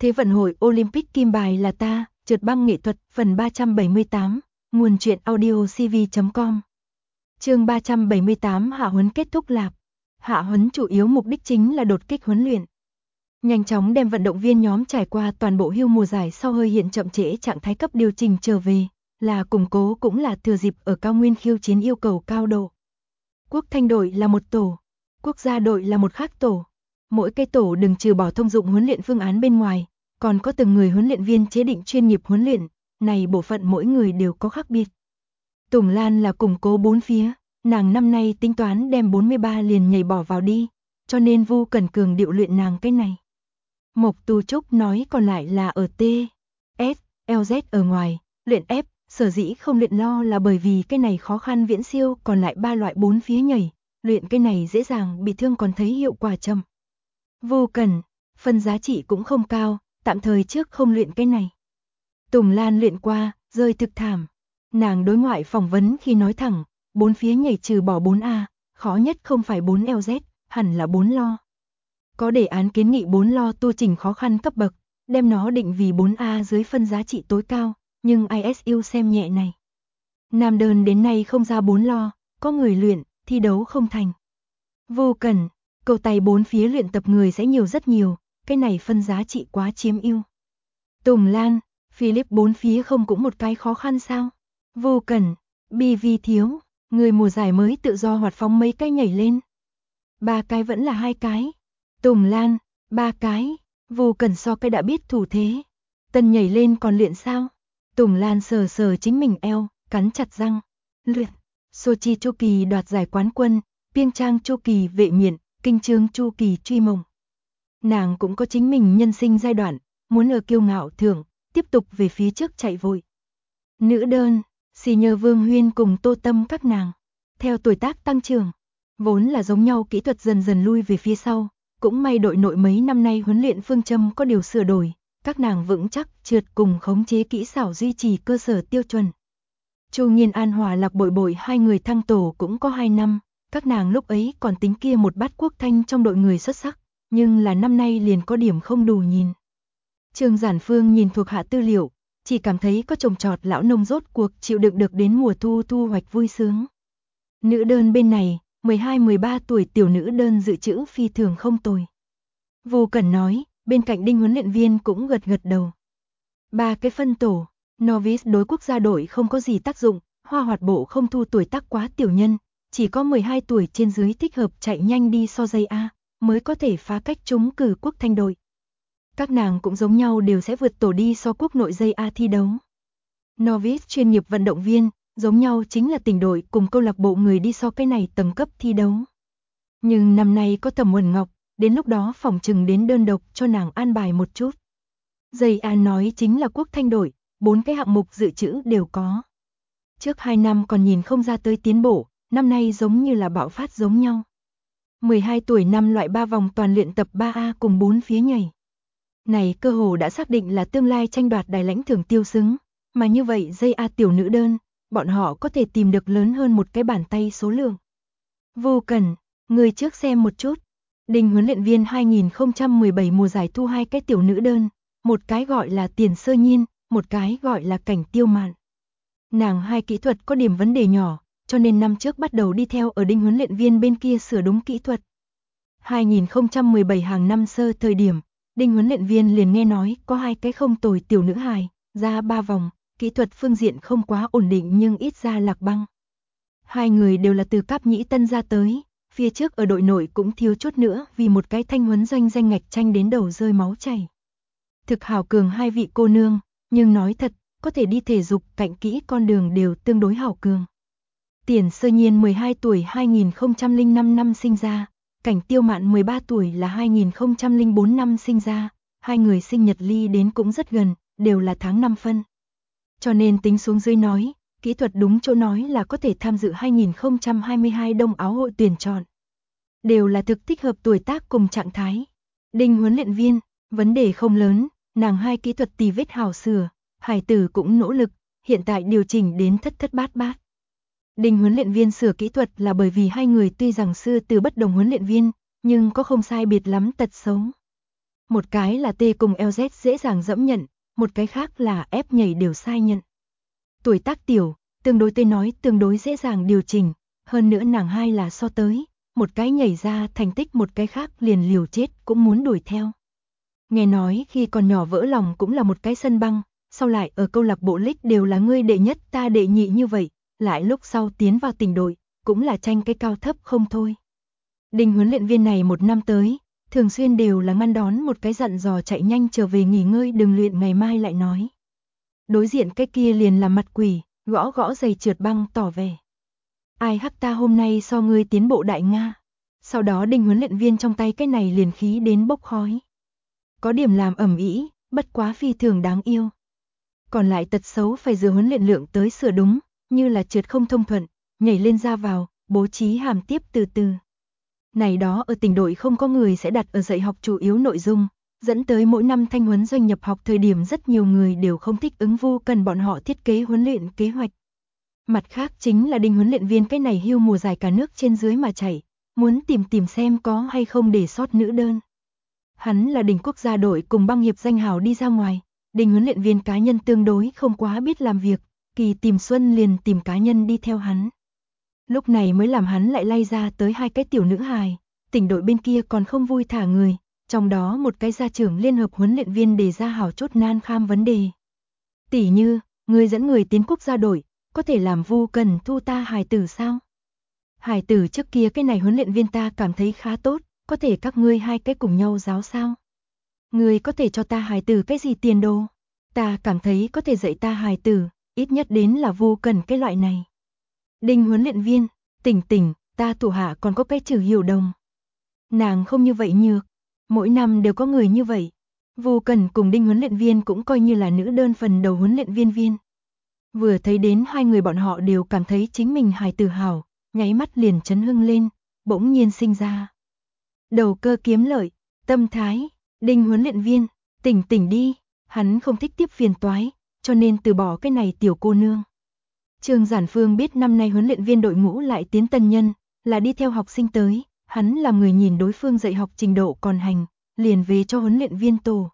Thế vận hội Olympic kim bài là ta, trượt băng nghệ thuật, phần 378, nguồn truyện audio cv.com. Chương 378 hạ huấn kết thúc lạp. Hạ huấn chủ yếu mục đích chính là đột kích huấn luyện. Nhanh chóng đem vận động viên nhóm trải qua toàn bộ hưu mùa giải sau hơi hiện chậm trễ trạng thái cấp điều chỉnh trở về, là củng cố cũng là thừa dịp ở cao nguyên khiêu chiến yêu cầu cao độ. Quốc thanh đội là một tổ, quốc gia đội là một khác tổ. Mỗi cái tổ đừng trừ bỏ thông dụng huấn luyện phương án bên ngoài, còn có từng người huấn luyện viên chế định chuyên nghiệp huấn luyện, này bộ phận mỗi người đều có khác biệt. Tùng Lan là củng cố bốn phía, nàng năm nay tính toán đem 43 liền nhảy bỏ vào đi, cho nên Vu Cẩn Cường điệu luyện nàng cái này. Mộc Tu Trúc nói còn lại là ở T, S, LZ ở ngoài, luyện F, sở dĩ không luyện lo là bởi vì cái này khó khăn viễn siêu còn lại ba loại bốn phía nhảy, luyện cái này dễ dàng bị thương còn thấy hiệu quả chậm. Vu Cẩn, phân giá trị cũng không cao, tạm thời trước không luyện cái này. Tùng Lan luyện qua, rơi thực thảm. Nàng đối ngoại phỏng vấn khi nói thẳng, bốn phía nhảy trừ bỏ 4A, khó nhất không phải 4 LZ, hẳn là 4 lo. Có đề án kiến nghị 4 lo tu trình khó khăn cấp bậc, đem nó định vì 4A dưới phân giá trị tối cao, nhưng ISU xem nhẹ này. Nam đơn đến nay không ra 4 lo, có người luyện, thi đấu không thành. Vô cần, cầu tay bốn phía luyện tập người sẽ nhiều rất nhiều, cái này phân giá trị quá chiếm ưu. Tùng Lan, Philip bốn phía không cũng một cái khó khăn sao? Vô cần, BV thiếu, người mùa giải mới tự do hoạt phóng mấy cái nhảy lên. 3 cái vẫn là 2 cái. Tùng Lan, 3 cái, Vô cần so cái đã biết thủ thế. Tân nhảy lên còn luyện sao? Tùng Lan sờ sờ chính mình eo, cắn chặt răng. Luyện, Sochi Chu Kỳ đoạt giải quán quân, Piêng Trang Chu Kỳ vệ miện, Kinh Chương Chu Kỳ truy mộng. Nàng cũng có chính mình nhân sinh giai đoạn, muốn ở kiêu ngạo thưởng, tiếp tục về phía trước chạy vội. Nữ đơn, xì nhờ Vương Huyên cùng Tô Tâm các nàng. Theo tuổi tác tăng trưởng, vốn là giống nhau kỹ thuật dần dần lui về phía sau, cũng may đội nội mấy năm nay huấn luyện phương châm có điều sửa đổi, các nàng vững chắc trượt cùng khống chế kỹ xảo duy trì cơ sở tiêu chuẩn. Chu Nhiên An Hòa Lạc Bội Bội hai người thăng tổ cũng có 2 năm, các nàng lúc ấy còn tính kia một bát quốc thanh trong đội người xuất sắc, nhưng là năm nay liền có điểm không đủ nhìn. Trương Giản Phương nhìn thuộc hạ tư liệu, chỉ cảm thấy có trồng trọt lão nông rốt cuộc chịu đựng được đến mùa thu thu hoạch vui sướng. Nữ đơn bên này, 12-13 tuổi tiểu nữ đơn dự trữ phi thường không tồi. Vô Cẩn nói, bên cạnh Đinh huấn luyện viên cũng gật gật đầu. 3 cái phân tổ, novice đối quốc gia đội không có gì tác dụng, hoa hoạt bộ không thu tuổi tác quá tiểu nhân, chỉ có 12 tuổi trên dưới thích hợp chạy nhanh đi so dây A, mới có thể phá cách trúng cử quốc thanh đội. Các nàng cũng giống nhau đều sẽ vượt tổ đi so quốc nội dây A thi đấu. Novice chuyên nghiệp vận động viên, giống nhau chính là tỉnh đội cùng câu lạc bộ người đi so cái này tầng cấp thi đấu. Nhưng năm nay có Thẩm Uẩn Ngọc, đến lúc đó phỏng chừng đến đơn độc cho nàng an bài một chút. Dây A nói chính là quốc thanh đội, 4 cái hạng mục dự trữ đều có. Trước 2 năm còn nhìn không ra tới tiến bộ, năm nay giống như là bạo phát giống nhau. 12 tuổi năm loại 3 vòng toàn luyện tập 3A cùng 4 phía nhảy. Này cơ hồ đã xác định là tương lai tranh đoạt đài lãnh thưởng tiêu xứng, mà như vậy dây A tiểu nữ đơn, bọn họ có thể tìm được lớn hơn một cái bàn tay số lượng. Vô Cần, người trước xem một chút. Đinh huấn luyện viên 2017 mùa giải thu 2 cái tiểu nữ đơn, một cái gọi là Tiền Sơ Nhiên, một cái gọi là Cảnh Tiêu Mạn. Nàng hai kỹ thuật có điểm vấn đề nhỏ, cho nên năm trước bắt đầu đi theo ở Đinh huấn luyện viên bên kia sửa đúng kỹ thuật. 2017 hàng năm sơ thời điểm, Đinh huấn luyện viên liền nghe nói có 2 cái không tồi tiểu nữ hài, ra 3 vòng, kỹ thuật phương diện không quá ổn định nhưng ít ra lạc băng. 2 người đều là từ Cáp Nhĩ Tân ra tới, phía trước ở đội nội cũng thiếu chút nữa vì một cái thanh huấn doanh danh ngạch tranh đến đầu rơi máu chảy. Thực hào cường 2 vị cô nương, nhưng nói thật, có thể đi thể dục cạnh kỹ con đường đều tương đối hào cường. Tiền Sơ Nhiên 12 tuổi 2005 năm sinh ra, Cảnh Tiêu Mạn 13 tuổi là 2004 năm sinh ra, 2 người sinh nhật ly đến cũng rất gần, đều là tháng 5 phân. Cho nên tính xuống dưới nói, kỹ thuật đúng chỗ nói là có thể tham dự 2022 Đông Áo hội tuyển chọn. Đều là thực thích hợp tuổi tác cùng trạng thái. Đinh huấn luyện viên, vấn đề không lớn, nàng hai kỹ thuật tì vết hào sửa, hải tử cũng nỗ lực, hiện tại điều chỉnh đến thất thất bát bát. Đinh huấn luyện viên sửa kỹ thuật là bởi vì 2 người tuy rằng xưa từ bất đồng huấn luyện viên, nhưng có không sai biệt lắm tật xấu. Một cái là T cùng LZ dễ dàng dẫm nhận, một cái khác là F nhảy đều sai nhận. Tuổi tác tiểu, tương đối T nói tương đối dễ dàng điều chỉnh, hơn nữa nàng hai là so tới, một cái nhảy ra thành tích một cái khác liền liều chết cũng muốn đuổi theo. Nghe nói khi còn nhỏ vỡ lòng cũng là một cái sân băng, sau lại ở câu lạc bộ League đều là ngươi đệ nhất ta đệ nhị như vậy, lại lúc sau tiến vào tỉnh đội, cũng là tranh cái cao thấp không thôi. Đinh huấn luyện viên này một năm tới, thường xuyên đều là ngăn đón một cái dặn dò chạy nhanh trở về nghỉ ngơi đừng luyện ngày mai lại nói. Đối diện cái kia liền là mặt quỷ, gõ gõ giày trượt băng tỏ vẻ. Ai hắc ta hôm nay so ngươi tiến bộ đại Nga. Sau đó Đinh huấn luyện viên trong tay cái này liền khí đến bốc khói. Có điểm làm ẩm ĩ, bất quá phi thường đáng yêu. Còn lại tật xấu phải dựa huấn luyện lượng tới sửa đúng, như là trượt không thông thuận, nhảy lên ra vào, bố trí hàm tiếp từ từ. Này đó ở tỉnh đội không có người sẽ đặt ở dạy học chủ yếu nội dung, dẫn tới mỗi năm thanh huấn doanh nhập học thời điểm rất nhiều người đều không thích ứng vu cần bọn họ thiết kế huấn luyện kế hoạch. Mặt khác chính là Đinh huấn luyện viên cái này hưu mùa giải cả nước trên dưới mà chảy, muốn tìm xem có hay không để sót nữ đơn. Hắn là Đinh quốc gia đội cùng băng hiệp danh hào đi ra ngoài, Đinh huấn luyện viên cá nhân tương đối không quá biết làm việc, kỳ tìm xuân liền tìm cá nhân đi theo hắn. Lúc này mới làm hắn lại lay ra tới hai cái tiểu nữ hài, tỉnh đội bên kia còn không vui thả người, trong đó một cái gia trưởng liên hợp huấn luyện viên đề ra hảo chốt nan kham vấn đề. Tỷ như, người dẫn người tiến quốc gia đội, có thể làm vu cần thu ta hài tử sao? Hài tử trước kia cái này huấn luyện viên ta cảm thấy khá tốt, có thể các ngươi hai cái cùng nhau giáo sao? Ngươi có thể cho ta hài tử cái gì tiền đồ? Ta cảm thấy có thể dạy ta hài tử, ít nhất đến là vu cần cái loại này. Đinh huấn luyện viên, tỉnh, ta thủ hạ còn có cái Trừ Hiểu Đồng. Nàng không như vậy nhược, mỗi năm đều có người như vậy. Vu Cần cùng Đinh huấn luyện viên cũng coi như là nữ đơn phần đầu huấn luyện viên. Vừa thấy đến hai người bọn họ đều cảm thấy chính mình hài tử hảo, nháy mắt liền chấn hưng lên, bỗng nhiên sinh ra. Đầu cơ kiếm lợi, tâm thái, Đinh huấn luyện viên, tỉnh đi, hắn không thích tiếp phiền toái, cho nên từ bỏ cái này tiểu cô nương. Trương Giản Phương biết năm nay huấn luyện viên đội ngũ lại tiến tân nhân, là đi theo học sinh tới, hắn làm người nhìn đối phương dạy học trình độ còn hành, liền về cho huấn luyện viên tổ.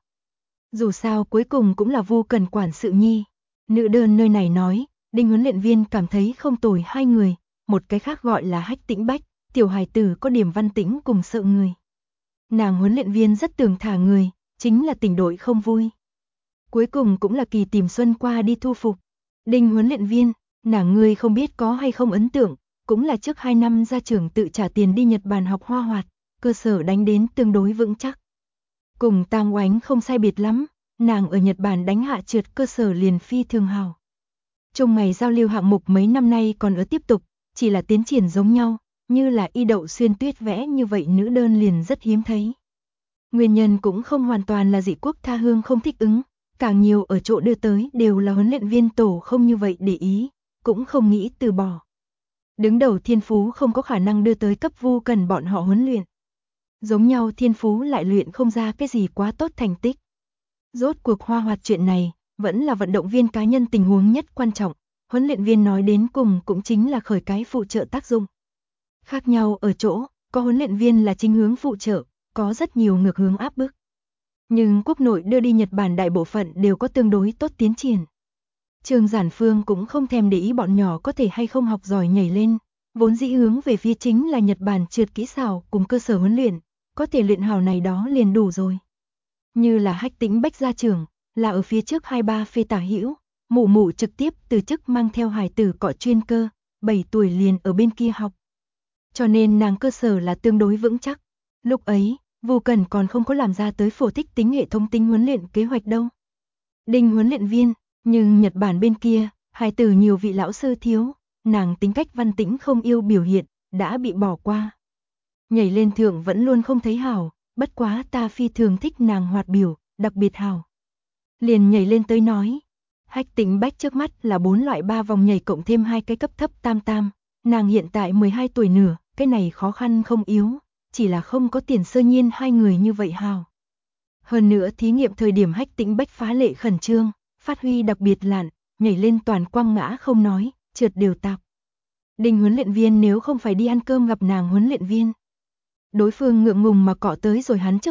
Dù sao cuối cùng cũng là Vu Cần quản sự nhi. Nữ đơn nơi này nói, Đinh huấn luyện viên cảm thấy không tồi hai người, một cái khác gọi là Hách Tĩnh Bách, tiểu hài tử có điểm văn tĩnh cùng sợ người. Nàng huấn luyện viên rất tường thả người, chính là tỉnh đội không vui. Cuối cùng cũng là kỳ tìm xuân qua đi thu phục. Đinh huấn luyện viên, nàng ngươi không biết có hay không ấn tượng, cũng là trước 2 năm ra trường tự trả tiền đi Nhật Bản học hoa hoạt, cơ sở đánh đến tương đối vững chắc. Cùng Tang Oánh không sai biệt lắm, nàng ở Nhật Bản đánh hạ trượt cơ sở liền phi thường hào. Trong ngày giao lưu hạng mục mấy năm nay còn ở tiếp tục, chỉ là tiến triển giống nhau, như là y đậu xuyên tuyết vẽ như vậy nữ đơn liền rất hiếm thấy. Nguyên nhân cũng không hoàn toàn là dị quốc tha hương không thích ứng, càng nhiều ở chỗ đưa tới đều là huấn luyện viên tổ không như vậy để ý, cũng không nghĩ từ bỏ. Đứng đầu thiên phú không có khả năng đưa tới cấp Vu Cần bọn họ huấn luyện. Giống nhau thiên phú lại luyện không ra cái gì quá tốt thành tích. Rốt cuộc hoa hoạt chuyện này, vẫn là vận động viên cá nhân tình huống nhất quan trọng, huấn luyện viên nói đến cùng cũng chính là khởi cái phụ trợ tác dụng. Khác nhau ở chỗ, có huấn luyện viên là chính hướng phụ trợ, có rất nhiều ngược hướng áp bức. Nhưng quốc nội đưa đi Nhật Bản đại bộ phận đều có tương đối tốt tiến triển. Trương Giản Phương cũng không thèm để ý bọn nhỏ có thể hay không học giỏi nhảy lên, vốn dĩ hướng về phía chính là Nhật Bản trượt kỹ xảo cùng cơ sở huấn luyện, có thể luyện hảo này đó liền đủ rồi. Như là Hách Tĩnh Bách gia trưởng, là ở phía trước 2-3 phê tả hữu, mụ trực tiếp từ chức mang theo hài tử cọ chuyên cơ, 7 tuổi liền ở bên kia học. Cho nên nàng cơ sở là tương đối vững chắc. Lúc ấy, Vu Cần còn không có làm ra tới phổ thích tính hệ thống tính huấn luyện kế hoạch đâu. Đinh huấn luyện viên, nhưng Nhật Bản bên kia, hài tử nhiều vị lão sư thiếu, nàng tính cách văn tĩnh không yêu biểu hiện, đã bị bỏ qua. Nhảy lên thượng vẫn luôn không thấy hảo, bất quá ta phi thường thích nàng hoạt biểu, đặc biệt hảo. Liền nhảy lên tới nói, Hách Tĩnh Bách trước mắt là 4 loại 3 vòng nhảy cộng thêm 2 cái cấp thấp tam tam, nàng hiện tại 12 tuổi nửa, cái này khó khăn không yếu, chỉ là không có tiền sơ nhiên hai người như vậy hảo. Hơn nữa thí nghiệm thời điểm Hách Tĩnh Bách phá lệ khẩn trương, phát huy đặc biệt lạn, nhảy lên toàn quăng ngã không nói, trượt đều tạp. Đinh huấn luyện viên nếu không phải đi ăn cơm gặp nàng huấn luyện viên. Đối phương ngượng ngùng mà cọ tới rồi hắn trước mặt,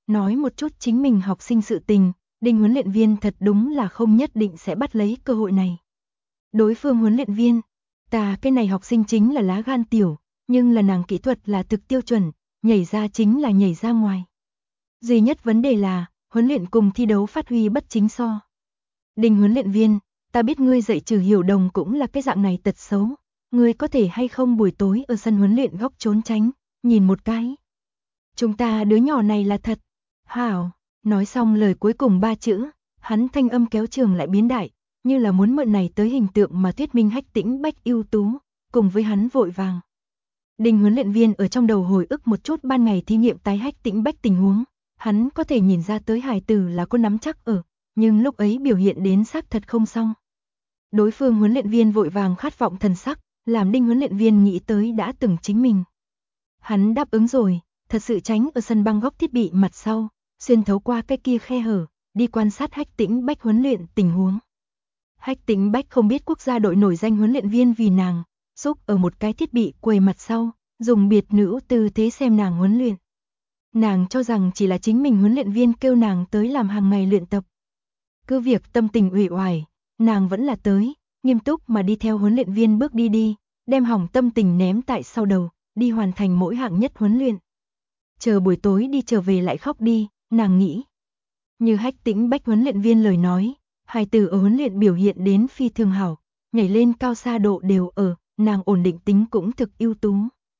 nói một chút chính mình học sinh sự tình, Đinh huấn luyện viên thật đúng là không nhất định sẽ bắt lấy cơ hội này. Đối phương huấn luyện viên, cái này học sinh chính là lá gan tiểu, nhưng là nàng kỹ thuật là thực tiêu chuẩn, nhảy ra chính là nhảy ra ngoài. Duy nhất vấn đề là, huấn luyện cùng thi đấu phát huy bất chính so. Đinh huấn luyện viên, ta biết ngươi dạy Trừ Hiểu Đồng cũng là cái dạng này tật xấu, ngươi có thể hay không buổi tối ở sân huấn luyện góc trốn tránh, nhìn một cái. Chúng ta đứa nhỏ này là thật. Hảo, nói xong lời cuối cùng 3 chữ, hắn thanh âm kéo trường lại biến đại, như là muốn mượn này tới hình tượng mà thuyết minh Hách Tĩnh Bách ưu tú, cùng với hắn vội vàng. Đinh huấn luyện viên ở trong đầu hồi ức một chút ban ngày thí nghiệm tái Hách Tĩnh Bách tình huống, hắn có thể nhìn ra tới hài tử là có nắm chắc ở, nhưng lúc ấy biểu hiện đến xác thật không xong. Đối phương huấn luyện viên vội vàng khát vọng thần sắc, làm Đinh huấn luyện viên nghĩ tới đã từng chính mình. Hắn đáp ứng rồi, thật sự tránh ở sân băng góc thiết bị mặt sau, xuyên thấu qua cái kia khe hở, đi quan sát Hách Tĩnh Bách huấn luyện tình huống. Hách Tĩnh Bách không biết quốc gia đội nổi danh huấn luyện viên vì nàng, xúc ở một cái thiết bị quầy mặt sau, dùng biệt nữ tư thế xem nàng huấn luyện. Nàng cho rằng chỉ là chính mình huấn luyện viên kêu nàng tới làm hàng ngày luyện tập. Cứ việc tâm tình uể oải, nàng vẫn là tới, nghiêm túc mà đi theo huấn luyện viên bước đi, đem hỏng tâm tình ném tại sau đầu, đi hoàn thành mỗi hạng nhất huấn luyện. Chờ buổi tối đi trở về lại khóc đi, nàng nghĩ. Như Hách Tĩnh Bách huấn luyện viên lời nói, hài tử ở huấn luyện biểu hiện đến phi thường hảo, nhảy lên cao xa độ đều ở, nàng ổn định tính cũng thực ưu tú.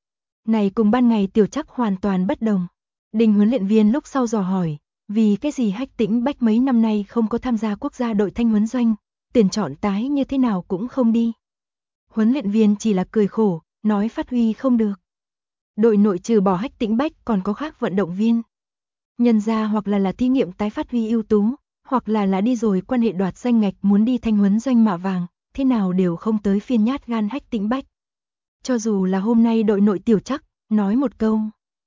Này cùng ban ngày Tiểu Trắc hoàn toàn bất đồng. Đinh huấn luyện viên lúc sau dò hỏi, vì cái gì Hách Tĩnh Bách mấy năm nay không có tham gia quốc gia đội thanh huấn doanh, tuyển chọn tái như thế nào cũng không đi. Huấn luyện viên chỉ là cười khổ, nói phát huy không được. Đội nội trừ bỏ Hách Tĩnh Bách còn có khác vận động viên. Nhân ra hoặc là thí nghiệm tái phát huy ưu tú, hoặc là đi rồi quan hệ đoạt danh ngạch muốn đi thanh huấn doanh mạ vàng, thế nào đều không tới phiên nhát gan Hách Tĩnh Bách. Cho dù là hôm nay đội nội Tiểu Trắc, nói một câu.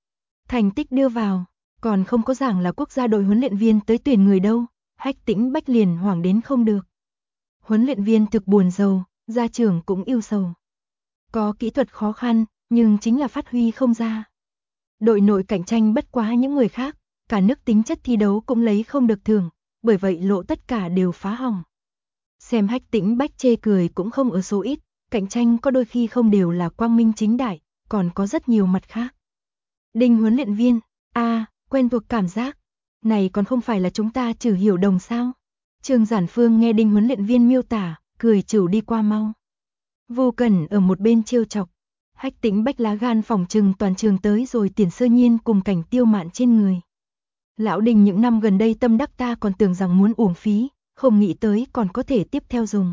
Thành tích đưa vào, còn không có giảng là quốc gia đội huấn luyện viên tới tuyển người đâu, Hách Tĩnh Bách liền hoảng đến không được. Huấn luyện viên thực buồn rầu, gia trưởng cũng yêu sầu. Có kỹ thuật khó khăn, nhưng chính là phát huy không ra. Đội nội cạnh tranh bất quá những người khác, cả nước tính chất thi đấu cũng lấy không được thưởng, bởi vậy lộ tất cả đều phá hỏng. Xem Hách Tĩnh Bách chê cười cũng không ở số ít, cạnh tranh có đôi khi không đều là quang minh chính đại, còn có rất nhiều mặt khác. Đinh huấn luyện viên, quen thuộc cảm giác, này còn không phải là chúng ta Trừ Hiểu Đồng sao? Trương Giản Phương nghe Đinh huấn luyện viên miêu tả, cười chửu đi qua mau. Vô Cẩn ở một bên trêu chọc, Hách Tĩnh Bách lá gan phòng trừng toàn trường tới rồi Tiền Sơ Nhiên cùng Cảnh Tiêu Mạn trên người. Lão Đinh những năm gần đây tâm đắc ta còn tưởng rằng muốn uổng phí, không nghĩ tới còn có thể tiếp theo dùng.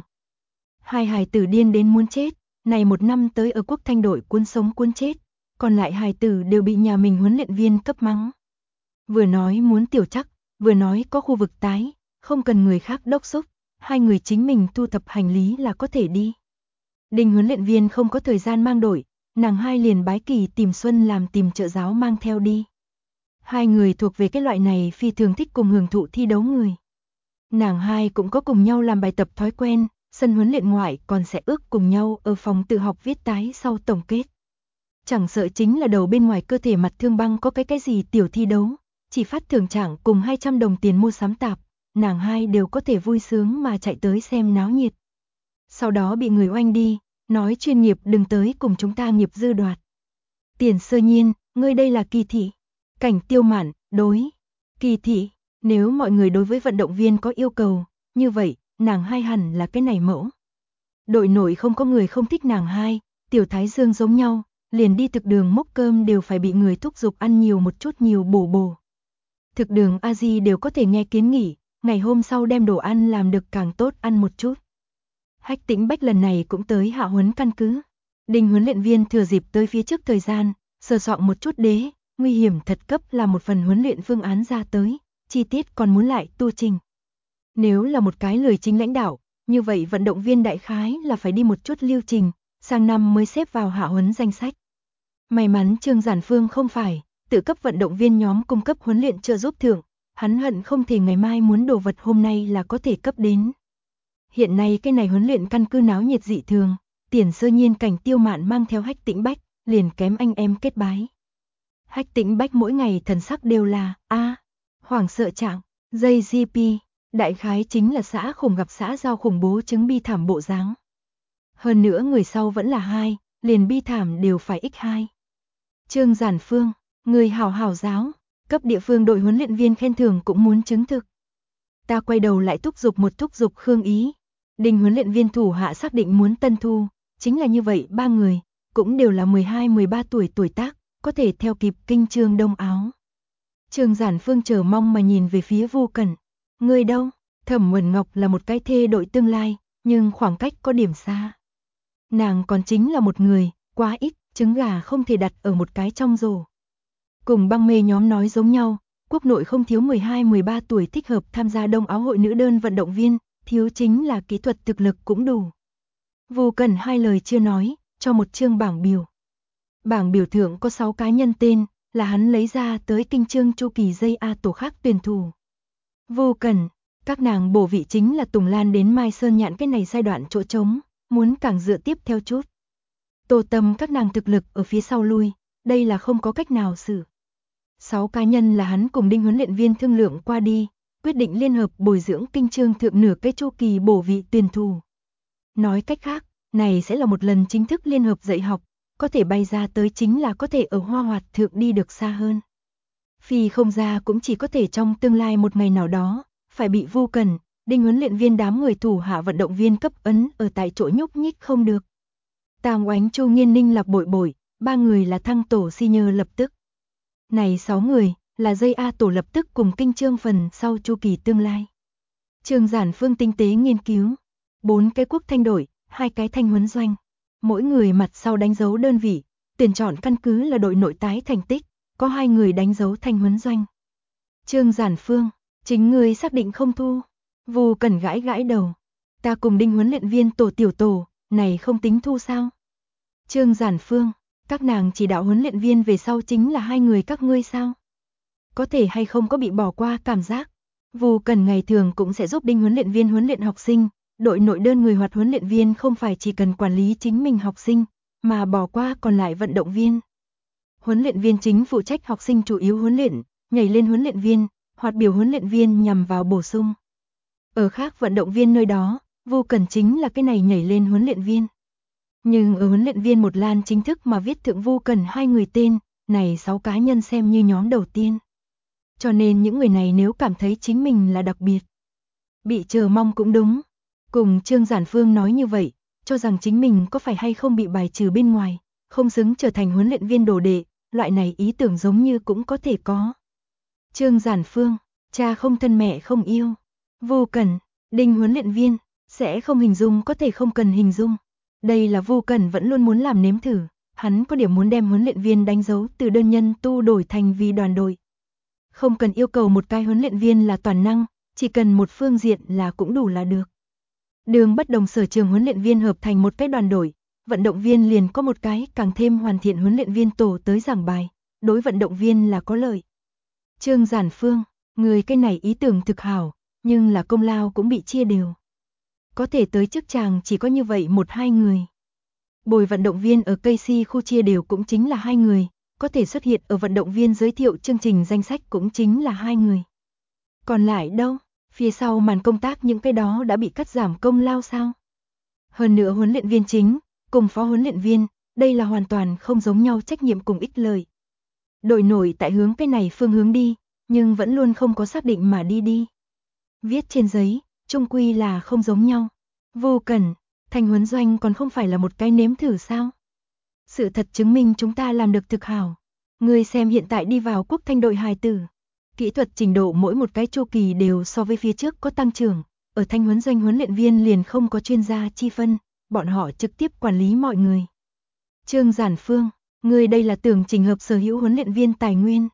Hai hài tử điên đến muốn chết, này một năm tới ở quốc thanh đội cuốn sống cuốn chết, còn lại hài tử đều bị nhà mình huấn luyện viên cấp mắng. Vừa nói muốn Tiểu Trắc, vừa nói có khu vực tái, không cần người khác đốc thúc, hai người chính mình thu thập hành lý là có thể đi. Đinh huấn luyện viên không có thời gian mang đội, nàng hai liền bái Kỳ tìm Xuân làm tìm trợ giáo mang theo đi. Hai người thuộc về cái loại này phi thường thích cùng hưởng thụ thi đấu người. Nàng hai cũng có cùng nhau làm bài tập thói quen, sân huấn luyện ngoại còn sẽ ước cùng nhau ở phòng tự học viết tái sau tổng kết. Chẳng sợ chính là đầu bên ngoài cơ thể mặt thương băng có cái gì tiểu thi đấu, chỉ phát thưởng chẳng cùng 200 đồng tiền mua sắm tạp, nàng hai đều có thể vui sướng mà chạy tới xem náo nhiệt. Sau đó bị người oanh đi, nói chuyên nghiệp đừng tới cùng chúng ta nghiệp dư đoạt. Tiền Sơ Nhiên, ngươi đây là kỳ thị. Cảnh Tiêu Mạn, đối. Kỳ thị, nếu mọi người đối với vận động viên có yêu cầu, như vậy, nàng hai hẳn là cái này mẫu. Đội nội không có người không thích nàng hai, Tiểu Thái Dương giống nhau, liền đi thực đường mốc cơm đều phải bị người thúc giục ăn nhiều một chút nhiều bổ. Thực đường A-di đều có thể nghe kiến nghị, ngày hôm sau đem đồ ăn làm được càng tốt ăn một chút. Hách Tĩnh Bách lần này cũng tới hạ huấn căn cứ. Đinh huấn luyện viên thừa dịp tới phía trước thời gian, sờ soạn một chút nguy hiểm thật cấp là một phần huấn luyện phương án ra tới, chi tiết còn muốn lại tu trình. Nếu là một cái lười chính lãnh đạo, như vậy vận động viên đại khái là phải đi một chút lưu trình, sang năm mới xếp vào hạ huấn danh sách. May mắn Trương Giản Phương không phải, tự cấp vận động viên nhóm cung cấp huấn luyện trợ giúp thưởng, hắn hận không thể ngày mai muốn đồ vật hôm nay là có thể cấp đến. Hiện nay cái này huấn luyện căn cứ náo nhiệt dị thường, Tiền Sơ Nhiên Cảnh Tiêu Mạn mang theo Hách Tĩnh Bách, liền kém anh em kết bái. Hách Tĩnh Bách mỗi ngày thần sắc đều là Hoảng sợ trạng, JGP, đại khái chính là xã khủng gặp xã giao khủng bố chứng bi thảm bộ dáng. Hơn nữa người sau vẫn là 2, liền bi thảm đều phải x2. Trương Giản Phương, người hảo hảo giáo, cấp địa phương đội huấn luyện viên khen thưởng cũng muốn chứng thực. Ta quay đầu lại thúc giục Khương Ý. Đinh huấn luyện viên thủ hạ xác định muốn tân thu, chính là như vậy 3 người, cũng đều là 12-13 tuổi tuổi tác, có thể theo kịp kinh trương đông áo. Trương Giản Phương chờ mong mà nhìn về phía Vu Cẩn. Người đâu? Thẩm Uẩn Ngọc là một cái thê đội tương lai, nhưng khoảng cách có điểm xa. Nàng còn chính là một người, quá ít, trứng gà không thể đặt ở một cái trong rổ. Cùng băng mê nhóm nói giống nhau, quốc nội không thiếu 12-13 tuổi thích hợp tham gia đông áo hội nữ đơn vận động viên, thiếu chính là kỹ thuật thực lực cũng đủ. Vu Cẩn 2 lời chưa nói, cho một chương bảng biểu. Bảng biểu thượng có 6 cá nhân tên, là hắn lấy ra tới kinh trương chu kỳ dây A tổ khác tuyển thủ. Vu Cẩn, các nàng bổ vị chính là Tùng Lan đến Mai Sơn Nhạn cái này giai đoạn chỗ trống, muốn càng dựa tiếp theo chút. Tô Tâm các nàng thực lực ở phía sau lui, đây là không có cách nào xử. 6 cá nhân là hắn cùng Đinh huấn luyện viên thương lượng qua đi, quyết định liên hợp bồi dưỡng kinh trương thượng nửa cái chu kỳ bổ vị tuyển thủ. Nói cách khác, này sẽ là một lần chính thức liên hợp dạy học, có thể bay ra tới chính là có thể ở Hoa Hoạt thượng đi được xa hơn. Phi không ra cũng chỉ có thể trong tương lai một ngày nào đó, phải bị Vu Cẩn, Đinh huấn luyện viên đám người thủ hạ vận động viên cấp ấn ở tại chỗ nhúc nhích không được. Tam Oánh Chu Nghiên Ninh Lạc Bội Bội, 3 người là thăng tổ senior lập tức. Này 6 người, là dây A tổ lập tức cùng kinh trương phần sau chu kỳ tương lai. Trương Giản Phương tinh tế nghiên cứu, 4 cái quốc thanh đội, 2 cái thanh huấn doanh. Mỗi người mặt sau đánh dấu đơn vị, tuyển chọn căn cứ là đội nội tái thành tích, có 2 người đánh dấu thanh huấn doanh. Trương Giản Phương, chính người xác định không thu. Vu Cẩn gãi gãi đầu. Ta cùng Đinh huấn luyện viên tổ tiểu tổ, này không tính thu sao? Trương Giản Phương, các nàng chỉ đạo huấn luyện viên về sau chính là 2 người các ngươi sao? Có thể hay không có bị bỏ qua cảm giác? Vu Cẩn ngày thường cũng sẽ giúp Đinh huấn luyện viên huấn luyện học sinh, đội nội đơn người hoạt huấn luyện viên không phải chỉ cần quản lý chính mình học sinh, mà bỏ qua còn lại vận động viên. Huấn luyện viên chính phụ trách học sinh chủ yếu huấn luyện, nhảy lên huấn luyện viên, hoạt biểu huấn luyện viên nhằm vào bổ sung. Ở khác vận động viên nơi đó, Vu Cẩn chính là cái này nhảy lên huấn luyện viên. Nhưng ở huấn luyện viên một lan chính thức mà viết thượng Vu Cẩn 2 người tên, này 6 cá nhân xem như nhóm đầu tiên. Cho nên những người này nếu cảm thấy chính mình là đặc biệt, bị chờ mong cũng đúng. Cùng Trương Giản Phương nói như vậy, cho rằng chính mình có phải hay không bị bài trừ bên ngoài, không xứng trở thành huấn luyện viên đồ đệ, loại này ý tưởng giống như cũng có thể có. Trương Giản Phương, cha không thân mẹ không yêu. Vu Cẩn, Đinh huấn luyện viên, sẽ không hình dung có thể không cần hình dung. Đây là Vu Cẩn vẫn luôn muốn làm nếm thử, hắn có điểm muốn đem huấn luyện viên đánh dấu từ đơn nhân tu đổi thành vì đoàn đội. Không cần yêu cầu một cái huấn luyện viên là toàn năng, chỉ cần một phương diện là cũng đủ là được. Đường bất đồng sở trường huấn luyện viên hợp thành một cái đoàn đội, vận động viên liền có một cái càng thêm hoàn thiện huấn luyện viên tổ tới giảng bài, đối vận động viên là có lợi. Trương Giản Phương, người cái này ý tưởng thực hảo, nhưng là công lao cũng bị chia đều. Có thể tới chức chàng chỉ có như vậy 1-2 người. Bồi vận động viên ở KC khu chia đều cũng chính là 2 người, có thể xuất hiện ở vận động viên giới thiệu chương trình danh sách cũng chính là 2 người. Còn lại đâu? Phía sau màn công tác những cái đó đã bị cắt giảm công lao sao? Hơn nữa huấn luyện viên chính, cùng phó huấn luyện viên, đây là hoàn toàn không giống nhau trách nhiệm cùng ích lợi. Đội nổi tại hướng cái này phương hướng đi, nhưng vẫn luôn không có xác định mà đi. Viết trên giấy, chung quy là không giống nhau. Vu Cẩn, thành huấn doanh còn không phải là một cái nếm thử sao? Sự thật chứng minh chúng ta làm được thực hảo. Người xem hiện tại đi vào quốc thanh đội hài tử. Kỹ thuật trình độ mỗi một cái chu kỳ đều so với phía trước có tăng trưởng, ở thanh huấn doanh huấn luyện viên liền không có chuyên gia chi phân, bọn họ trực tiếp quản lý mọi người. Trương Giản Phương, người đây là tưởng chỉnh hợp sở hữu huấn luyện viên tài nguyên.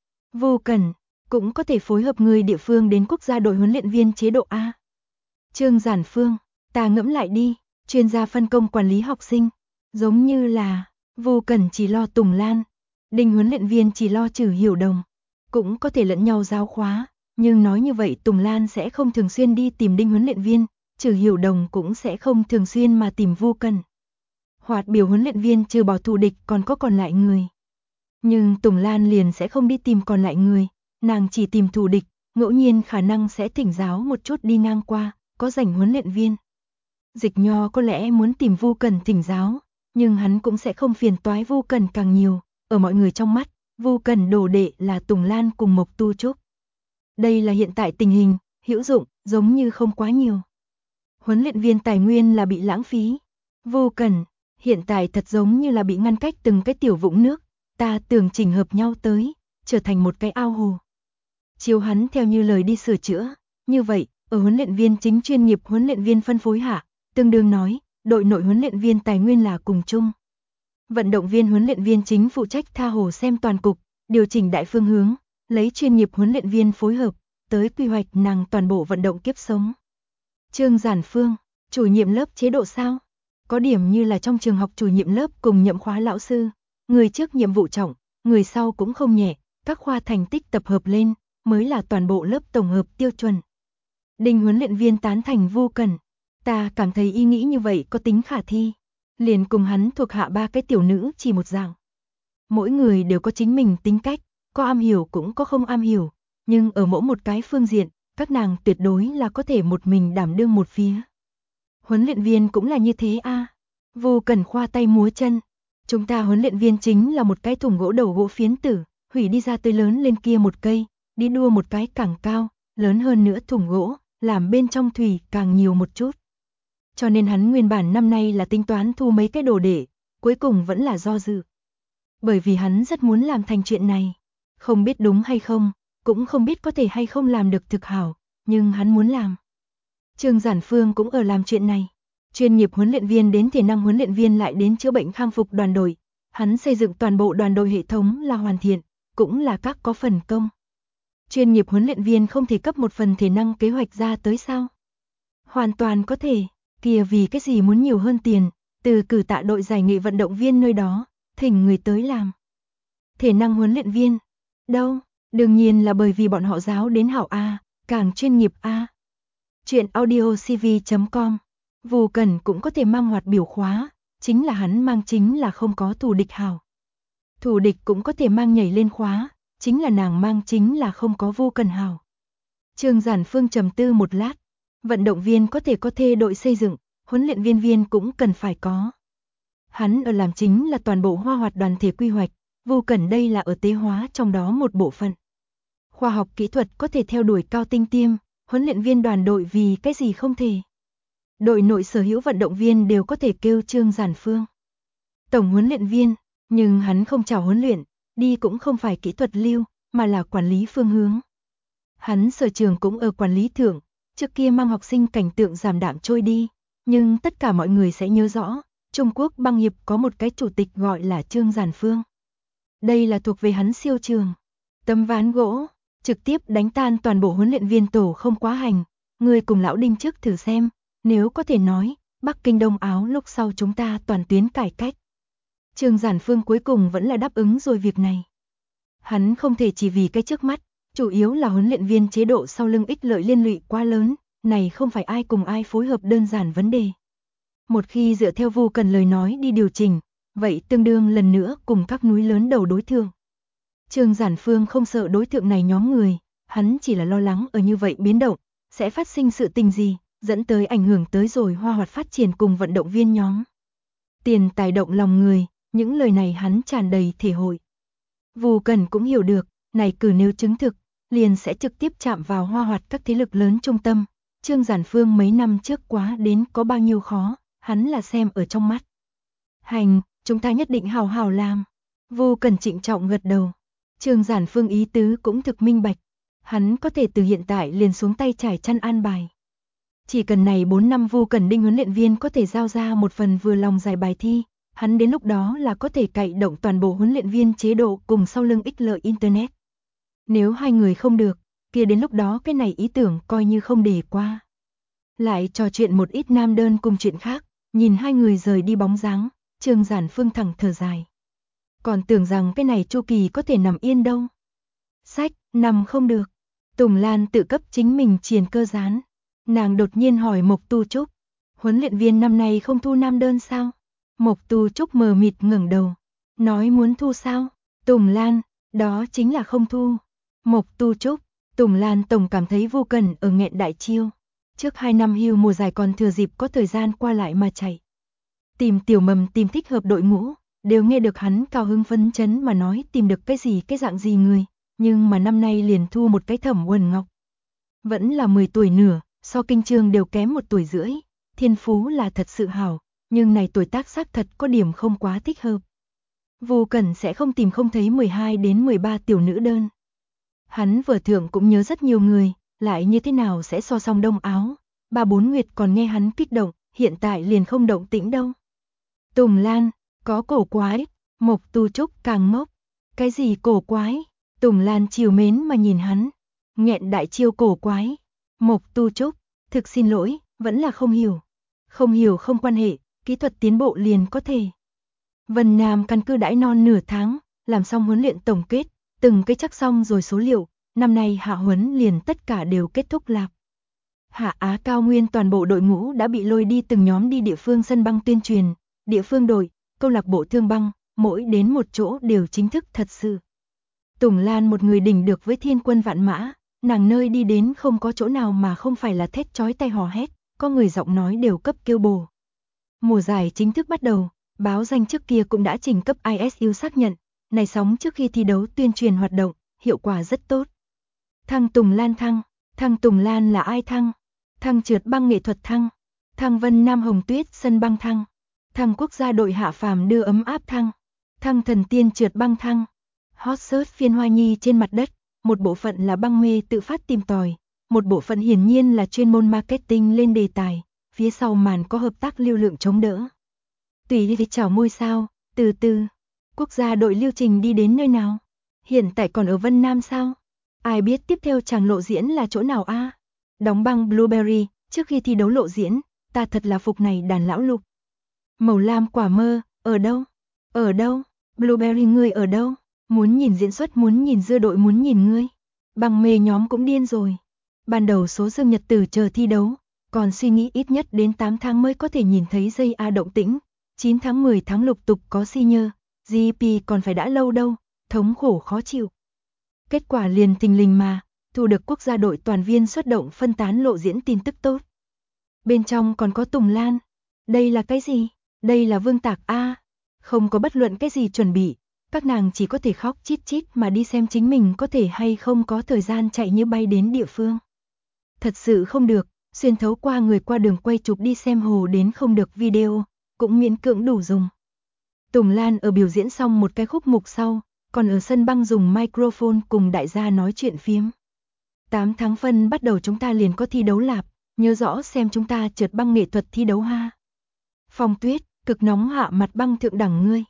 Vu Cẩn, cũng có thể phối hợp người địa phương đến quốc gia đội huấn luyện viên chế độ A. Trương Giản Phương, ta ngẫm lại đi, chuyên gia phân công quản lý học sinh, giống như là Vu Cẩn chỉ lo Tùng Lan, Đinh huấn luyện viên chỉ lo Trử Hiểu Đồng. Cũng có thể lẫn nhau giáo khóa, nhưng nói như vậy Tùng Lan sẽ không thường xuyên đi tìm Đinh huấn luyện viên, Trử Hiểu Đồng cũng sẽ không thường xuyên mà tìm Vu Cẩn. Hoạt biểu huấn luyện viên trừ bỏ thù địch còn có còn lại người. Nhưng Tùng Lan liền sẽ không đi tìm còn lại người, nàng chỉ tìm thù địch, ngẫu nhiên khả năng sẽ thỉnh giáo một chút đi ngang qua, có rảnh huấn luyện viên. Dịch Nho có lẽ muốn tìm Vu Cần thỉnh giáo, nhưng hắn cũng sẽ không phiền toái Vu Cần càng nhiều, ở mọi người trong mắt, Vu Cần đồ đệ là Tùng Lan cùng Mộc Tu Trúc. Đây là hiện tại tình hình, hữu dụng, giống như không quá nhiều. Huấn luyện viên tài nguyên là bị lãng phí. Vu Cần, hiện tại thật giống như là bị ngăn cách từng cái tiểu vũng nước, ta tưởng chỉnh hợp nhau tới, trở thành một cái ao hồ. Chiếu hắn theo như lời đi sửa chữa, như vậy, ở huấn luyện viên chính chuyên nghiệp huấn luyện viên phân phối hạ, tương đương nói, đội nội huấn luyện viên tài nguyên là cùng chung. Vận động viên huấn luyện viên chính phụ trách tha hồ xem toàn cục, điều chỉnh đại phương hướng, lấy chuyên nghiệp huấn luyện viên phối hợp, tới quy hoạch nàng toàn bộ vận động kiếp sống. Trương Giản Phương, chủ nhiệm lớp chế độ sao? Có điểm như là trong trường học chủ nhiệm lớp cùng nhậm khóa lão sư, người trước nhiệm vụ trọng, người sau cũng không nhẹ, các khoa thành tích tập hợp lên, mới là toàn bộ lớp tổng hợp tiêu chuẩn. Đinh huấn luyện viên tán thành Vu Cần, ta cảm thấy ý nghĩ như vậy có tính khả thi, liền cùng hắn thuộc hạ ba cái tiểu nữ chỉ một dạng. Mỗi người đều có chính mình tính cách, có am hiểu cũng có không am hiểu, nhưng ở mỗi một cái phương diện, các nàng tuyệt đối là có thể một mình đảm đương một phía. Huấn luyện viên cũng là như thế a. Vu Cần khoa tay múa chân, chúng ta huấn luyện viên chính là một cái thùng gỗ đầu gỗ phiến tử, hủy đi ra tới lớn lên kia một cây, đi đua một cái càng cao, lớn hơn nữa thùng gỗ, làm bên trong thủy càng nhiều một chút. Cho nên hắn nguyên bản năm nay là tính toán thu mấy cái đồ đệ, cuối cùng vẫn là do dự. Bởi vì hắn rất muốn làm thành chuyện này, không biết đúng hay không, cũng không biết có thể hay không làm được thực hảo, nhưng hắn muốn làm. Trương Giản Phương cũng ở làm chuyện này, chuyên nghiệp huấn luyện viên đến thể năng huấn luyện viên lại đến chữa bệnh khang phục đoàn đội, hắn xây dựng toàn bộ đoàn đội hệ thống là hoàn thiện, cũng là các có phần công. Chuyên nghiệp huấn luyện viên không thể cấp một phần thể năng kế hoạch ra tới sao? Hoàn toàn có thể, kia vì cái gì muốn nhiều hơn tiền, từ cử tạ đội giải nghị vận động viên nơi đó, thỉnh người tới làm. Thể năng huấn luyện viên, đâu, đương nhiên là bởi vì bọn họ giáo đến hảo A, càng chuyên nghiệp A. Chuyện audiocv.com, Vu Cần cũng có thể mang hoạt biểu khóa, chính là hắn mang chính là không có thù địch hảo. Thù địch cũng có thể mang nhảy lên khóa, chính là nàng mang chính là không có Vu Cần hảo. Trương Giản Phương trầm tư một lát, vận động viên có thể có thê đội xây dựng, huấn luyện viên cũng cần phải có. Hắn ở làm chính là toàn bộ Hoa Hoạt đoàn thể quy hoạch, Vu Cần đây là ở tế hóa trong đó một bộ phận. Khoa học kỹ thuật có thể theo đuổi cao tinh tiêm, huấn luyện viên đoàn đội vì cái gì không thể. Đội nội sở hữu vận động viên đều có thể kêu Trương Giản Phương tổng huấn luyện viên, nhưng hắn không chào huấn luyện, đi cũng không phải kỹ thuật lưu, mà là quản lý phương hướng. Hắn sở trường cũng ở quản lý thượng, trước kia mang học sinh cảnh tượng giảm đạm trôi đi, nhưng tất cả mọi người sẽ nhớ rõ, Trung Quốc băng hiệp có một cái chủ tịch gọi là Trương Giản Phương. Đây là thuộc về hắn siêu trường. Tấm ván gỗ, trực tiếp đánh tan toàn bộ huấn luyện viên tổ không quá hành, người cùng lão Đinh trước thử xem, nếu có thể nói, Bắc Kinh Đông Áo lúc sau chúng ta toàn tuyến cải cách. Trương Giản Phương cuối cùng vẫn là đáp ứng rồi việc này. Hắn không thể chỉ vì cái trước mắt, chủ yếu là huấn luyện viên chế độ sau lưng ích lợi liên lụy quá lớn, này không phải ai cùng ai phối hợp đơn giản vấn đề. Một khi dựa theo Vu Cần lời nói đi điều chỉnh, vậy tương đương lần nữa cùng các núi lớn đầu đối thượng. Trương Giản Phương không sợ đối tượng này nhóm người, hắn chỉ là lo lắng ở như vậy biến động, sẽ phát sinh sự tình gì, dẫn tới ảnh hưởng tới rồi Hoa Hoạt phát triển cùng vận động viên nhóm. Tiền tài động lòng người, những lời này hắn tràn đầy thể hội. Vu Cần cũng hiểu được, này cử nếu chứng thực, liền sẽ trực tiếp chạm vào Hoa Hoạt các thế lực lớn trung tâm. Trương Giản Phương mấy năm trước quá đến có bao nhiêu khó, hắn là xem ở trong mắt. Hành, chúng ta nhất định hào hào làm. Vu Cần trịnh trọng gật đầu. Trương Giản Phương ý tứ cũng thực minh bạch. Hắn có thể từ hiện tại liền xuống tay trải chăn an bài. Chỉ cần này 4 năm Vu Cần Đinh huấn luyện viên có thể giao ra một phần vừa lòng giải bài thi, hắn đến lúc đó là có thể cậy động toàn bộ huấn luyện viên chế độ cùng sau lưng ích lợi Internet. Nếu hai người không được, kia đến lúc đó cái này ý tưởng coi như không để qua. Lại trò chuyện một ít nam đơn cùng chuyện khác, nhìn hai người rời đi bóng dáng, Trương Giản Phương thẳng thở dài. Còn tưởng rằng cái này chu kỳ có thể nằm yên đâu. Sách, nằm không được. Tùng Lan tự cấp chính mình triền cơ gián. Nàng đột nhiên hỏi Mộc Tu Trúc, huấn luyện viên năm nay không thu nam đơn sao? Mộc Tu Trúc mờ mịt ngẩng đầu, nói muốn thu sao? Tùng Lan, đó chính là không thu. Mộc Tu Trúc, Tùng Lan tổng cảm thấy vô cần ở nghẹn đại chiêu. Trước 2 năm hưu mùa dài còn thừa dịp có thời gian qua lại mà chạy. Tìm tiểu mầm tìm thích hợp đội ngũ, đều nghe được hắn cao hứng phấn chấn mà nói tìm được cái gì cái dạng gì người, nhưng mà năm nay liền thu một cái Thẩm Uẩn Ngọc. Vẫn là 10 tuổi nửa, so Kinh Trương đều kém 1 tuổi rưỡi, thiên phú là thật sự hảo, nhưng này tuổi tác xác thật có điểm không quá thích hợp. Vô Cẩn sẽ không tìm không thấy 12 đến 13 tiểu nữ đơn. Hắn vừa thượng cũng nhớ rất nhiều người, lại như thế nào sẽ so song Đông Áo, 3-4 nguyệt còn nghe hắn kích động, hiện tại liền không động tĩnh đâu. Tùng Lan, có cổ quái, Mộc Tu Trúc càng mốc. Cái gì cổ quái? Tùng Lan chiều mến mà nhìn hắn. Nghẹn đại chiêu cổ quái. Mộc Tu Trúc, thực xin lỗi, vẫn là không hiểu. Không hiểu không quan hệ, kỹ thuật tiến bộ liền có thể. Vân Nam căn cứ đãi non nửa tháng, làm xong huấn luyện tổng kết, từng cái chắc xong rồi số liệu, năm nay hạ huấn liền tất cả đều kết thúc lạc. Hạ Á cao nguyên toàn bộ đội ngũ đã bị lôi đi từng nhóm đi địa phương sân băng tuyên truyền, địa phương đội, câu lạc bộ thương băng, mỗi đến một chỗ đều chính thức thật sự. Tùng Lan một người đỉnh được với thiên quân vạn mã, nàng nơi đi đến không có chỗ nào mà không phải là thét chói tai hò hét, có người giọng nói đều cấp kêu bồ. Mùa giải chính thức bắt đầu, báo danh trước kia cũng đã trình cấp ISU xác nhận, này sóng trước khi thi đấu tuyên truyền hoạt động, hiệu quả rất tốt. Thăng Tùng Lan thăng Tùng Lan là ai thăng? Thăng trượt băng nghệ thuật thăng Vân Nam Hồng Tuyết sân băng thăng quốc gia đội hạ phàm đưa ấm áp thăng thần tiên trượt băng hot search phiên hoa nhi trên mặt đất, một bộ phận là băng mê tự phát tìm tòi, một bộ phận hiển nhiên là chuyên môn marketing lên đề tài, phía sau màn có hợp tác lưu lượng chống đỡ. Tùy đi chào ngôi sao, từ từ, quốc gia đội lưu trình đi đến nơi nào? Hiện tại còn ở Vân Nam sao? Ai biết tiếp theo chàng lộ diễn là chỗ nào a? Đóng băng Blueberry, trước khi thi đấu lộ diễn, ta thật là phục này đàn lão lục. Màu lam quả mơ, ở đâu? Ở đâu? Blueberry ngươi ở đâu? Muốn nhìn diễn xuất, muốn nhìn dưa đội, muốn nhìn ngươi. Băng mê nhóm cũng điên rồi. Ban đầu số dương nhật tử chờ thi đấu, còn suy nghĩ ít nhất đến 8 tháng mới có thể nhìn thấy dây A động tĩnh. 9 tháng 10 tháng lục tục có senior, GP còn phải đã lâu đâu, thống khổ khó chịu. Kết quả liền thình lình mà, thu được quốc gia đội toàn viên xuất động phân tán lộ diễn tin tức tốt. Bên trong còn có Tùng Lan. Đây là cái gì? Đây là Vương Tạc A. Không có bất luận cái gì chuẩn bị, các nàng chỉ có thể khóc chít chít mà đi xem chính mình có thể hay không có thời gian chạy như bay đến địa phương. Thật sự không được, xuyên thấu qua người qua đường quay chụp đi xem hồ đến không được video, cũng miễn cưỡng đủ dùng. Tùng Lan ở biểu diễn xong một cái khúc mục sau, còn ở sân băng dùng microphone cùng đại gia nói chuyện phiếm. 8 tháng phân bắt đầu chúng ta liền có thi đấu lạp, nhớ rõ xem chúng ta trượt băng nghệ thuật thi đấu ha. Phong Tuyết, cực nóng hạ mặt băng thượng đẳng ngươi.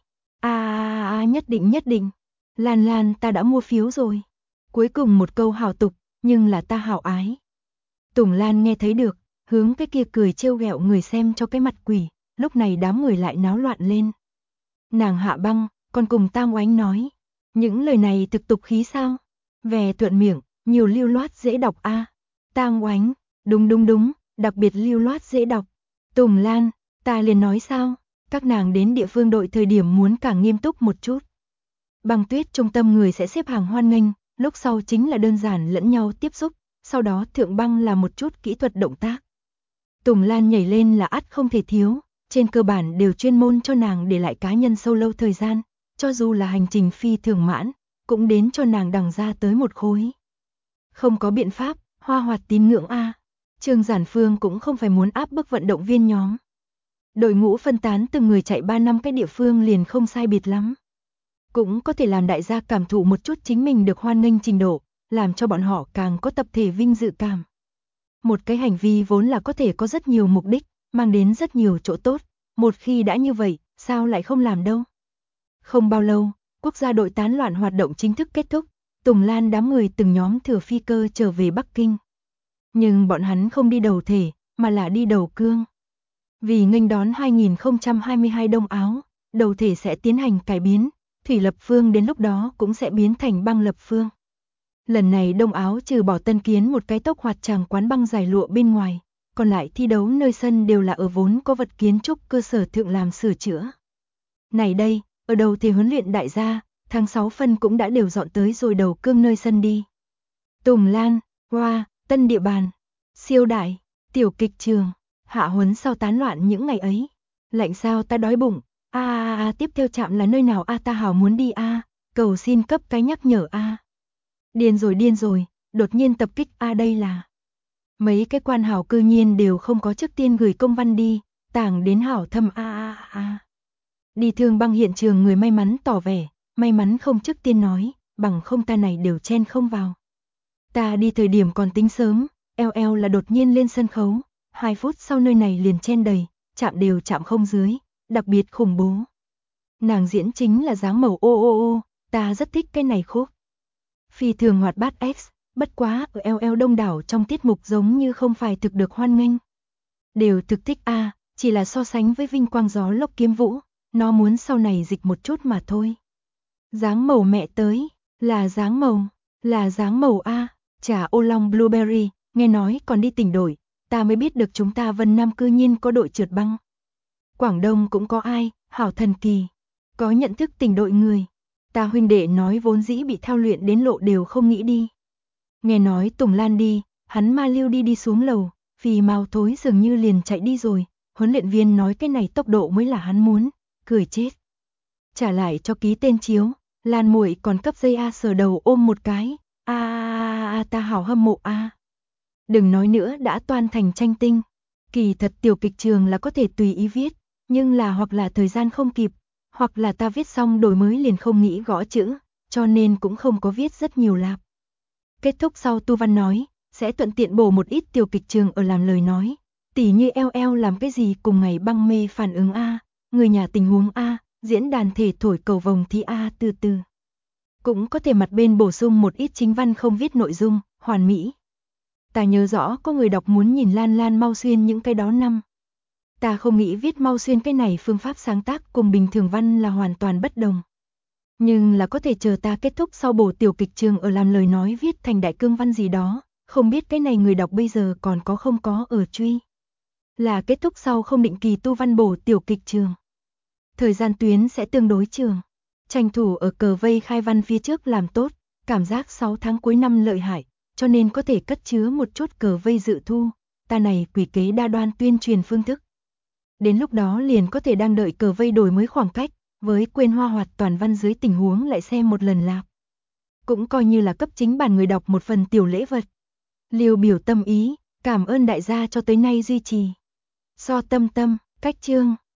Nhất định. Lan ta đã mua phiếu rồi. Cuối cùng một câu hảo tục, nhưng là ta hảo ái. Tùng Lan nghe thấy được, hướng cái kia cười trêu ghẹo người xem cho cái mặt quỷ, lúc này đám người lại náo loạn lên. Nàng hạ băng, còn cùng Tam Oánh nói, những lời này thực tục khí sao? Về thuận miệng, nhiều lưu loát dễ đọc a. Tam Oánh, đúng, đặc biệt lưu loát dễ đọc. Tùng Lan, ta liền nói sao? Các nàng đến địa phương đội thời điểm muốn càng nghiêm túc một chút. Băng tuyết trung tâm người sẽ xếp hàng hoan nghênh, lúc sau chính là đơn giản lẫn nhau tiếp xúc, sau đó thượng băng là một chút kỹ thuật động tác. Tùng Lan nhảy lên là ắt không thể thiếu, trên cơ bản đều chuyên môn cho nàng để lại cá nhân sâu lâu thời gian, cho dù là hành trình phi thường mãn, cũng đến cho nàng đằng ra tới một khối. Không có biện pháp, hoa hoạt tín ngưỡng a. Trương Giản Phương cũng không phải muốn áp bức vận động viên nhóm. Đội ngũ phân tán từng người chạy 3 năm cái địa phương liền không sai biệt lắm. Cũng có thể làm đại gia cảm thụ một chút chính mình được hoan nghênh trình độ, làm cho bọn họ càng có tập thể vinh dự cảm. Một cái hành vi vốn là có thể có rất nhiều mục đích, mang đến rất nhiều chỗ tốt, một khi đã như vậy, sao lại không làm đâu. Không bao lâu, quốc gia đội tán loạn hoạt động chính thức kết thúc, Tùng Lan đám người từng nhóm thừa phi cơ trở về Bắc Kinh. Nhưng bọn hắn không đi đầu thể, mà là đi đầu cương. Vì nghênh đón 2022 Đông Áo, đầu thể sẽ tiến hành cải biến, thủy lập phương đến lúc đó cũng sẽ biến thành băng lập phương. Lần này Đông Áo trừ bỏ Tân Kiến một cái tốc hoạt tràng quán băng giải lụa bên ngoài, còn lại thi đấu nơi sân đều là ở vốn có vật kiến trúc cơ sở thượng làm sửa chữa. Này đây, ở đầu thì huấn luyện đại gia, tháng 6 phân cũng đã đều dọn tới rồi đầu cương nơi sân đi. Tùng Lan, wow, tân địa bàn, siêu đại, tiểu kịch trường, Hạ Huấn sao tán loạn những ngày ấy. Lạnh sao ta đói bụng, tiếp theo trạm là nơi nào ta hào muốn đi cầu xin cấp cái nhắc nhở Điên rồi, đột nhiên tập kích đây là. Mấy cái quan hảo cư nhiên đều không có trước tiên gửi công văn đi, tảng đến hảo thâm Đi Thương Băng hiện trường người may mắn tỏ vẻ, may mắn không trước tiên nói, bằng không ta này đều chen không vào. Ta đi thời điểm còn tính sớm, eo là đột nhiên lên sân khấu, 2 phút sau nơi này liền chen đầy, chạm đều chạm không dưới, đặc biệt khủng bố. Nàng diễn chính là dáng màu ô, ta rất thích cái này khúc. Phi thường hoạt bát X, bất quá ở eo đông đảo trong tiết mục giống như không phải thực được hoan nghênh. Đều thực thích chỉ là so sánh với vinh quang gió lốc kiếm vũ, nó muốn sau này dịch một chút mà thôi. Dáng màu mẹ tới, là dáng màu trà ô long blueberry, nghe nói còn đi tỉnh đội, ta mới biết được chúng ta Vân Nam cư nhiên có đội trượt băng. Quảng Đông cũng có ai, hảo thần kỳ, có nhận thức tỉnh đội người. Ta huynh đệ nói vốn dĩ bị thao luyện đến lộ đều không nghĩ đi. Nghe nói Tùng Lan đi, hắn ma lưu đi xuống lầu, vì mau thối dường như liền chạy đi rồi, huấn luyện viên nói cái này tốc độ mới là hắn muốn, cười chết. Trả lại cho ký tên chiếu, Lan muội còn cấp dây sờ đầu ôm một cái, ta hảo hâm mộ Đừng nói nữa đã toan thành tranh tinh, kỳ thật tiểu kịch trường là có thể tùy ý viết, nhưng là hoặc là thời gian không kịp, hoặc là ta viết xong đổi mới liền không nghĩ gõ chữ, cho nên cũng không có viết rất nhiều lạp. Kết thúc sau Tu Văn nói, sẽ thuận tiện bổ một ít tiểu kịch trường ở làm lời nói, tỉ như eo làm cái gì cùng ngày băng mê phản ứng người nhà tình huống diễn đàn thể thổi cầu vồng thi từ từ. Cũng có thể mặt bên bổ sung một ít chính văn không viết nội dung, hoàn mỹ. Ta nhớ rõ có người đọc muốn nhìn Lan mau xuyên những cái đó năm. Ta không nghĩ viết mau xuyên cái này phương pháp sáng tác cùng bình thường văn là hoàn toàn bất đồng. Nhưng là có thể chờ ta kết thúc sau bổ tiểu kịch trường ở làm lời nói viết thành đại cương văn gì đó, không biết cái này người đọc bây giờ còn có không có ở truy. Là kết thúc sau không định kỳ tu văn bổ tiểu kịch trường. Thời gian tuyến sẽ tương đối trường. Tranh thủ ở cờ vây khai văn phía trước làm tốt, cảm giác 6 tháng cuối năm lợi hại, cho nên có thể cất chứa một chút cờ vây dự thu, ta này quỷ kế đa đoan tuyên truyền phương thức. Đến lúc đó liền có thể đang đợi cờ vây đổi mới khoảng cách, với quên hoa hoạt toàn văn dưới tình huống lại xem một lần lạp. Cũng coi như là cấp chính bản người đọc một phần tiểu lễ vật. Liều biểu tâm ý, cảm ơn đại gia cho tới nay duy trì. So tâm, cách chương.